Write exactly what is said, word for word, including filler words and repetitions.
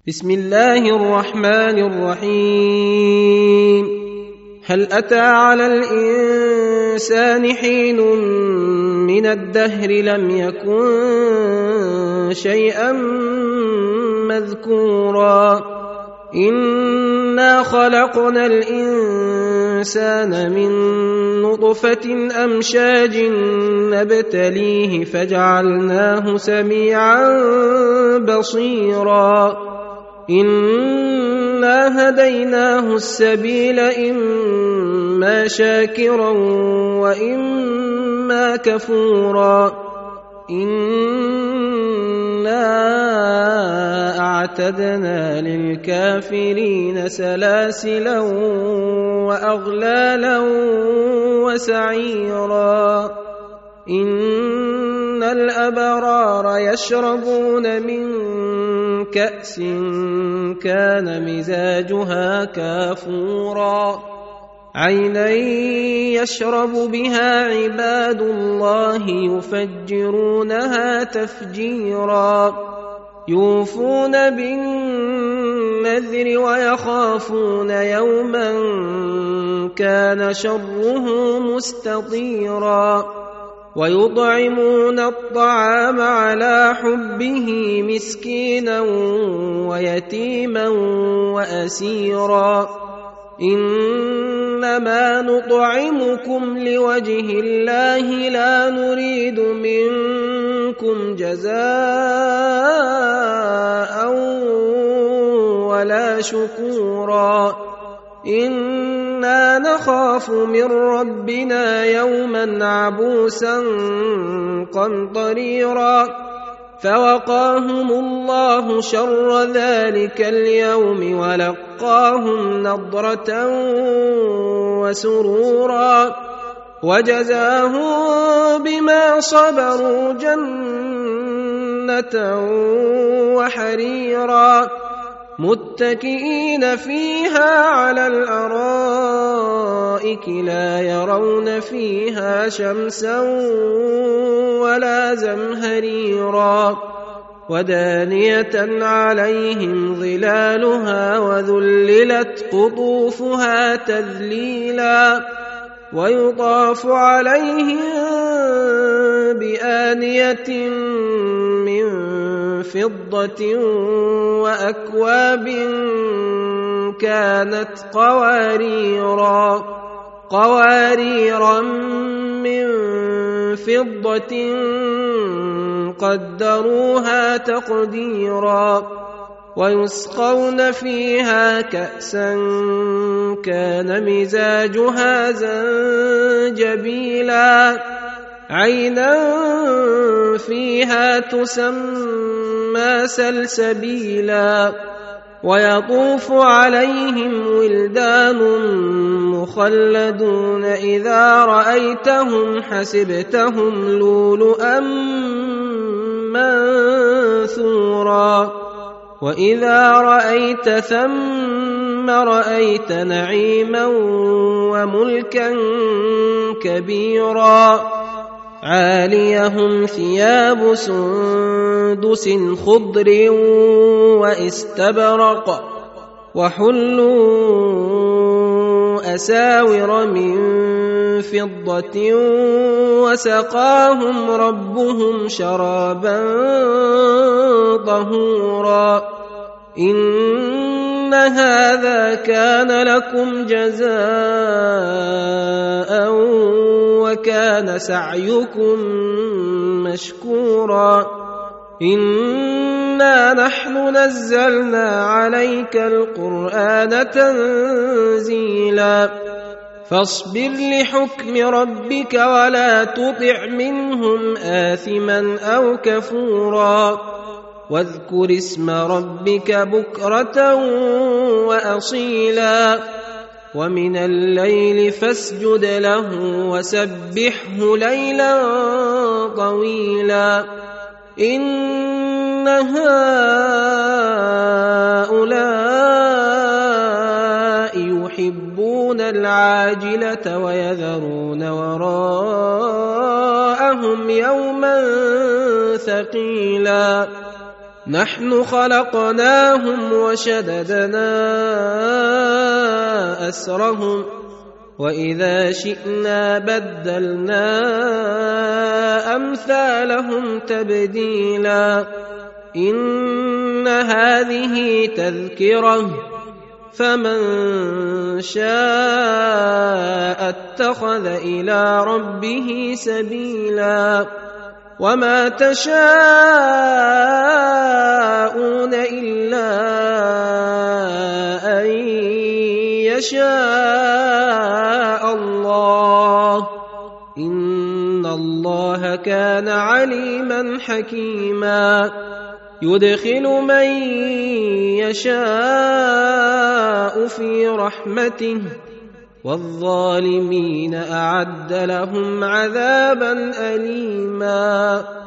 بسم الله الرحمن الرحيم. هل أتى على الإنسان حين من الدهر لم يكن شيئا مذكورا إنا خلقنا الإنسان من نطفة أمشاج نبتليه فجعلناه سميعا بصيرا إنا هديناه السبيل إما شاكرا وإما كفورا إنا أعتدنا للكافرين سلاسلا وأغلالا وسعيرا إن الأبرار يشربون من كأس كان مزاجها كافورا عينا يشرب بها عباد الله يفجرونها تفجيرا يوفون بالنذر ويخافون يوما كان شره مستطيرا ويطعمون الطعام على حبه مسكينا ويتيما وأسيرا إنما نطعمكم لوجه الله لا نريد منكم جزاء ولا شكورا إنا نخاف من ربنا يوما عبوسا قمطريرا فوقاهم الله شر ذلك اليوم ولقاهم نضرة وسرورا وجزاهم بما صبروا جنة وحريرا متكئين فيها على الأرائك لا يرون فيها شمسا ولا زمهريرا ودانية عليهم ظلالها وذللت قطوفها تذليلا ويطاف عليهم بآنية من فضة وأكواب كانت قواريرا قواريرا من فضة قدروها تقديرا ويسقون فيها كأسا كان مزاجها زنجبيلا عينا فيها تسمى سلسبيلا ويطوف عليهم ولدان مخلدون إذا رأيتهم حسبتهم لؤلؤا منثورا وإذا رأيت ثم رأيت نعيما وملكا كبيرا عاليهم ثياب سندس خضر واستبرق وحلوا أساور من فضة وسقاهم ربهم شرابا طهورا إن هذا كان لكم جزاء وكان سعيكم مشكورا إنا نحن نزلنا عليك القرآن تنزيلا فاصبر لحكم ربك ولا تطع منهم آثما أو كفورا واذكر اسم ربك بكرة وأصيلا ومن الليل فاسجد له وسبحه ليلا طويلا إن هؤلاء يحبون العاجلة ويذرون وراءهم يوما ثقيلا نحن خلقناهم وشددنا أسرهم وإذا شئنا بدلنا أمثالهم تبديلا إن هذه تذكرة فمن شاء اتخذ إلى ربه سبيلا وما تشاءون إلا أن يشاء الله إن الله كان عليما حكيما يدخل من يشاء في رحمته والظالمين أعد لهم عذابا أليما